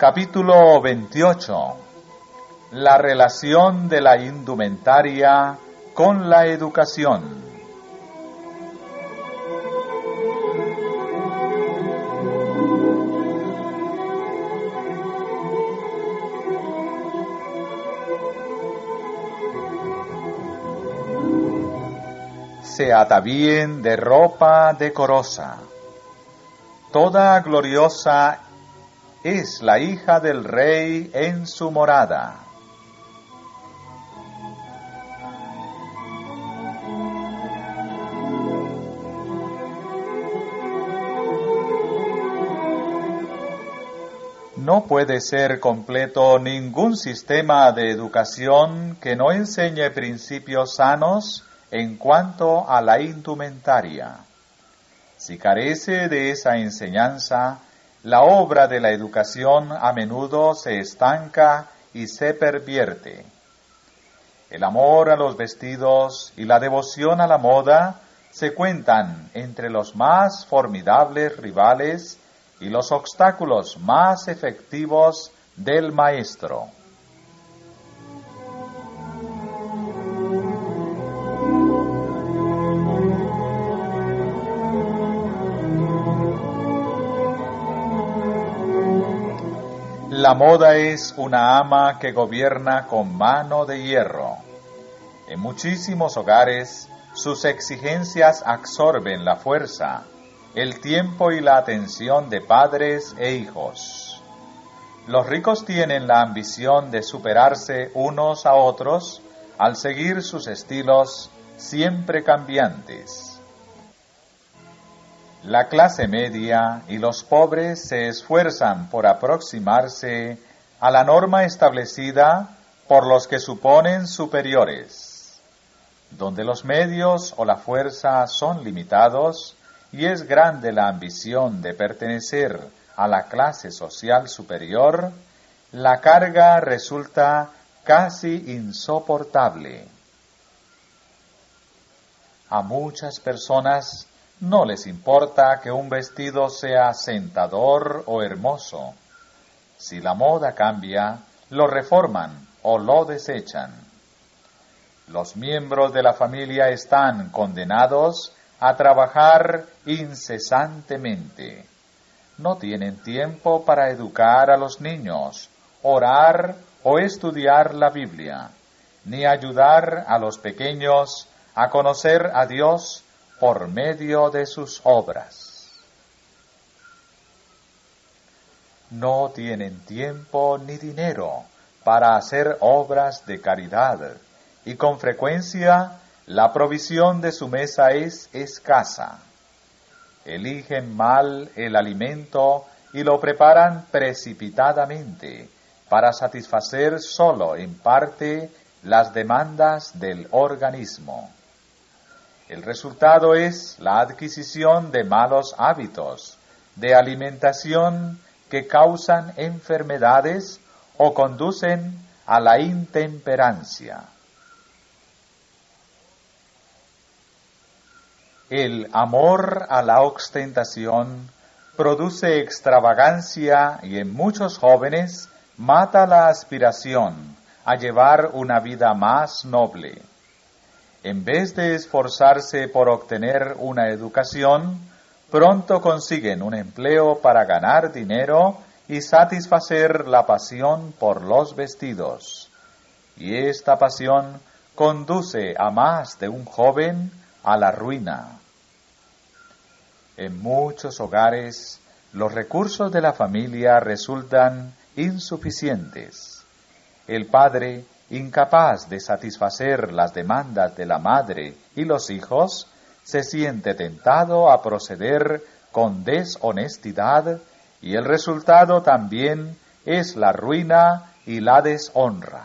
Capítulo 28. La relación de la indumentaria con la educación. Se atavíen de ropa decorosa. Toda gloriosa es la hija del rey en su morada. No puede ser completo ningún sistema de educación que no enseñe principios sanos en cuanto a la indumentaria. Si carece de esa enseñanza, la obra de la educación a menudo se estanca y se pervierte. El amor a los vestidos y la devoción a la moda se cuentan entre los más formidables rivales y los obstáculos más efectivos del maestro. La moda es una ama que gobierna con mano de hierro. En muchísimos hogares, sus exigencias absorben la fuerza, el tiempo y la atención de padres e hijos. Los ricos tienen la ambición de superarse unos a otros al seguir sus estilos siempre cambiantes. La clase media y los pobres se esfuerzan por aproximarse a la norma establecida por los que suponen superiores. Donde los medios o la fuerza son limitados y es grande la ambición de pertenecer a la clase social superior, la carga resulta casi insoportable. A muchas personas no les importa que un vestido sea sentador o hermoso. Si la moda cambia, lo reforman o lo desechan. Los miembros de la familia están condenados a trabajar incesantemente. No tienen tiempo para educar a los niños, orar o estudiar la Biblia, ni ayudar a los pequeños a conocer a Dios por medio de sus obras. No tienen tiempo ni dinero para hacer obras de caridad, y con frecuencia la provisión de su mesa es escasa. Eligen mal el alimento y lo preparan precipitadamente para satisfacer solo en parte las demandas del organismo. El resultado es la adquisición de malos hábitos de alimentación que causan enfermedades o conducen a la intemperancia. El amor a la ostentación produce extravagancia y en muchos jóvenes mata la aspiración a llevar una vida más noble. En vez de esforzarse por obtener una educación, pronto consiguen un empleo para ganar dinero y satisfacer la pasión por los vestidos. Y esta pasión conduce a más de un joven a la ruina. En muchos hogares, los recursos de la familia resultan insuficientes. El padre, incapaz de satisfacer las demandas de la madre y los hijos, se siente tentado a proceder con deshonestidad y el resultado también es la ruina y la deshonra.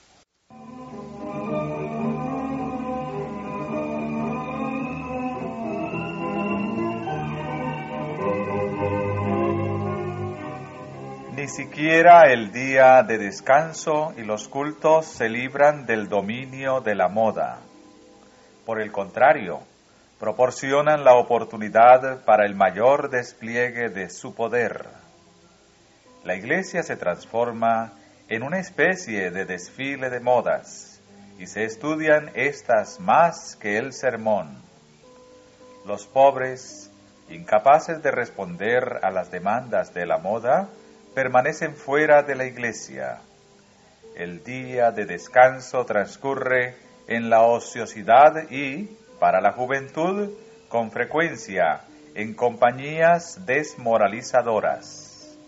Ni siquiera el día de descanso y los cultos se libran del dominio de la moda. Por el contrario, proporcionan la oportunidad para el mayor despliegue de su poder. la iglesia se transforma en una especie de desfile de modas y se estudian estas más que el sermón. Los pobres, incapaces de responder a las demandas de la moda, permanecen fuera de la iglesia. El día de descanso transcurre en la ociosidad y, para la juventud, con frecuencia, en compañías desmoralizadoras.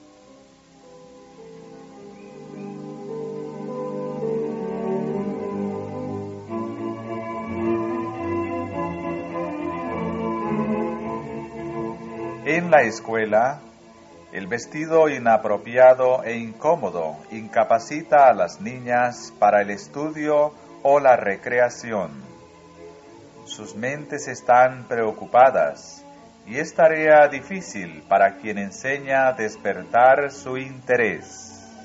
En la escuela, el vestido inapropiado e incómodo incapacita a las niñas para el estudio o la recreación. Sus mentes están preocupadas y es tarea difícil para quien enseña a despertar su interés.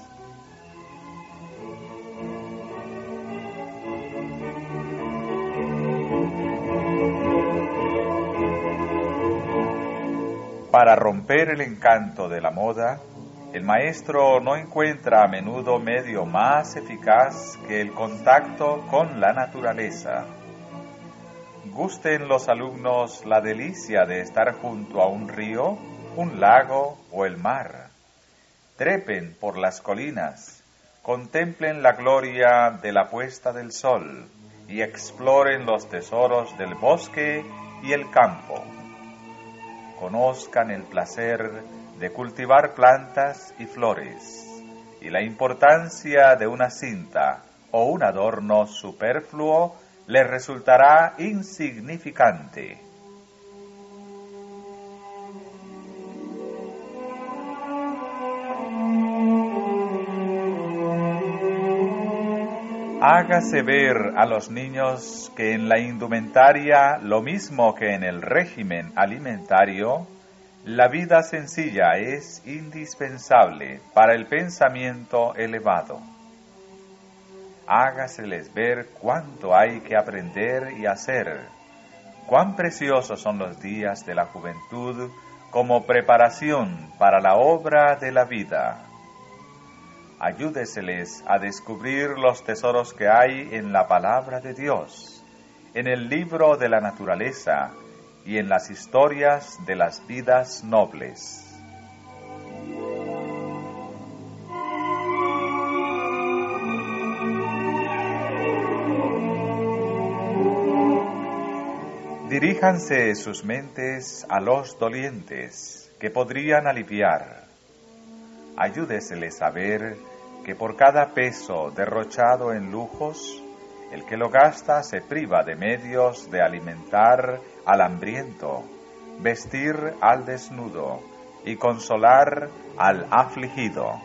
Para romper el encanto de la moda, el maestro no encuentra a menudo medio más eficaz que el contacto con la naturaleza. Gusten los alumnos la delicia de estar junto a un río, un lago o el mar. Trepen por las colinas, contemplen la gloria de la puesta del sol y exploren los tesoros del bosque y el campo. Conozcan el placer de cultivar plantas y flores y la importancia de una cinta o un adorno superfluo les resultará insignificante. Hágase ver a los niños que en la indumentaria, lo mismo que en el régimen alimentario, la vida sencilla es indispensable para el pensamiento elevado. Hágaseles ver cuánto hay que aprender y hacer, cuán preciosos son los días de la juventud como preparación para la obra de la vida. Ayúdeseles a descubrir los tesoros que hay en la palabra de Dios, en el libro de la naturaleza y en las historias de las vidas nobles. Diríjanse sus mentes a los dolientes que podrían aliviar. Ayúdeseles a ver que por cada peso derrochado en lujos, el que lo gasta se priva de medios de alimentar al hambriento, vestir al desnudo y consolar al afligido.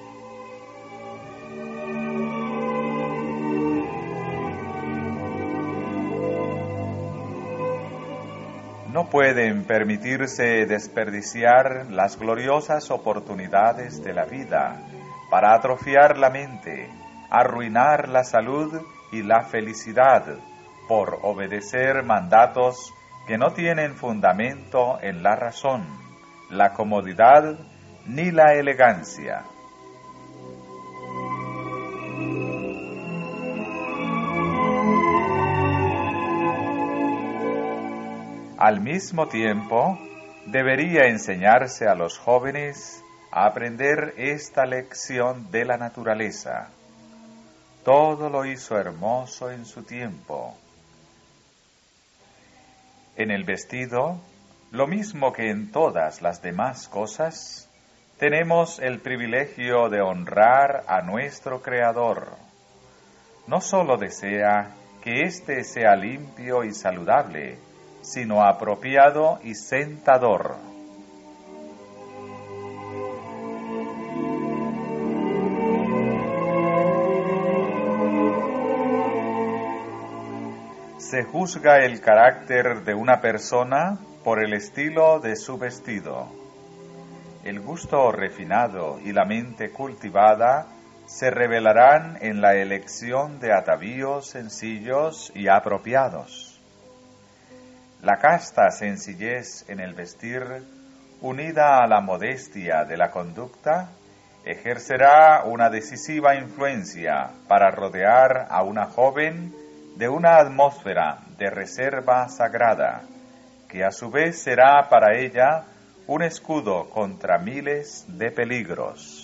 No pueden permitirse desperdiciar las gloriosas oportunidades de la vida para atrofiar la mente, arruinar la salud y la felicidad por obedecer mandatos que no tienen fundamento en la razón, la comodidad ni la elegancia. Al mismo tiempo, debería enseñarse a los jóvenes a aprender esta lección de la naturaleza. Todo lo hizo hermoso en su tiempo. En el vestido, lo mismo que en todas las demás cosas, tenemos el privilegio de honrar a nuestro Creador. No solo desea que éste sea limpio y saludable, sino apropiado y sentador. Se juzga el carácter de una persona por el estilo de su vestido. El gusto refinado y la mente cultivada se revelarán en la elección de atavíos sencillos y apropiados. La casta sencillez en el vestir, unida a la modestia de la conducta, ejercerá una decisiva influencia para rodear a una joven de una atmósfera de reserva sagrada, que a su vez será para ella un escudo contra miles de peligros.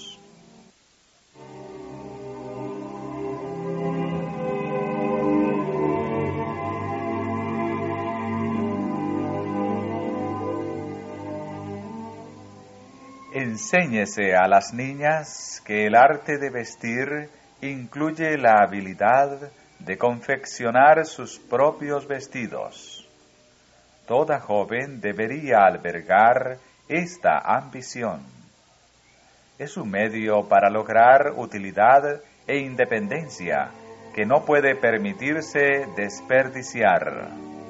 Enséñese a las niñas que el arte de vestir incluye la habilidad de confeccionar sus propios vestidos. Toda joven debería albergar esta ambición. Es un medio para lograr utilidad e independencia que no puede permitirse desperdiciar.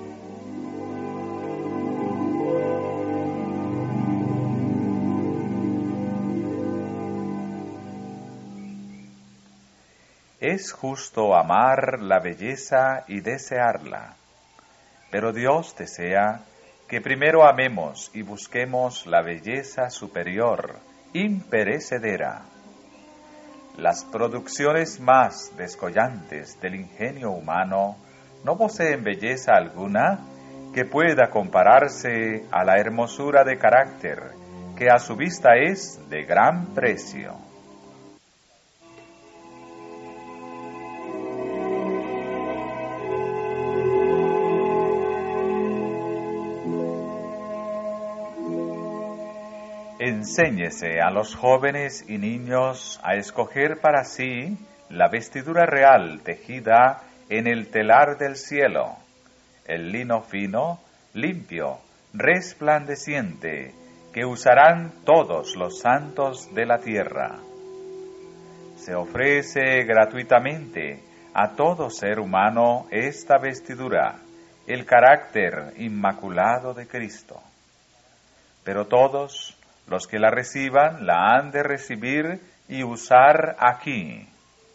Es justo amar la belleza y desearla, pero Dios desea que primero amemos y busquemos la belleza superior, imperecedera. Las producciones más descollantes del ingenio humano no poseen belleza alguna que pueda compararse a la hermosura de carácter que a su vista es de gran precio. Enséñese a los jóvenes y niños a escoger para sí la vestidura real tejida en el telar del cielo, el lino fino, limpio, resplandeciente, que usarán todos los santos de la tierra. Se ofrece gratuitamente a todo ser humano esta vestidura, el carácter inmaculado de Cristo. Pero todos los que la reciban la han de recibir y usar aquí.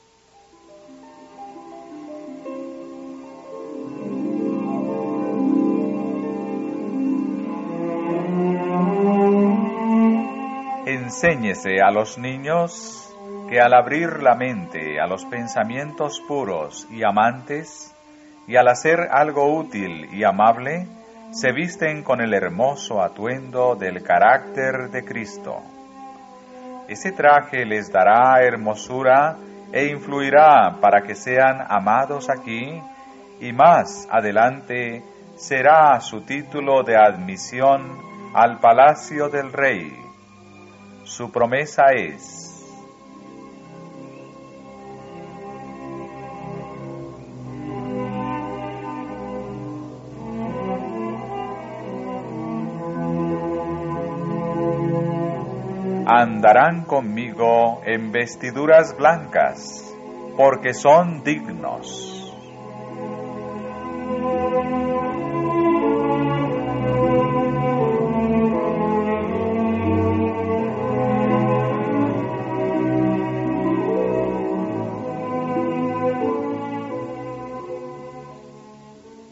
Enséñese a los niños que al abrir la mente a los pensamientos puros y amantes, y al hacer algo útil y amable, se visten con el hermoso atuendo del carácter de Cristo. Ese traje les dará hermosura e influirá para que sean amados aquí, y más adelante será su título de admisión al palacio del Rey. Su promesa es: andarán conmigo en vestiduras blancas, porque son dignos.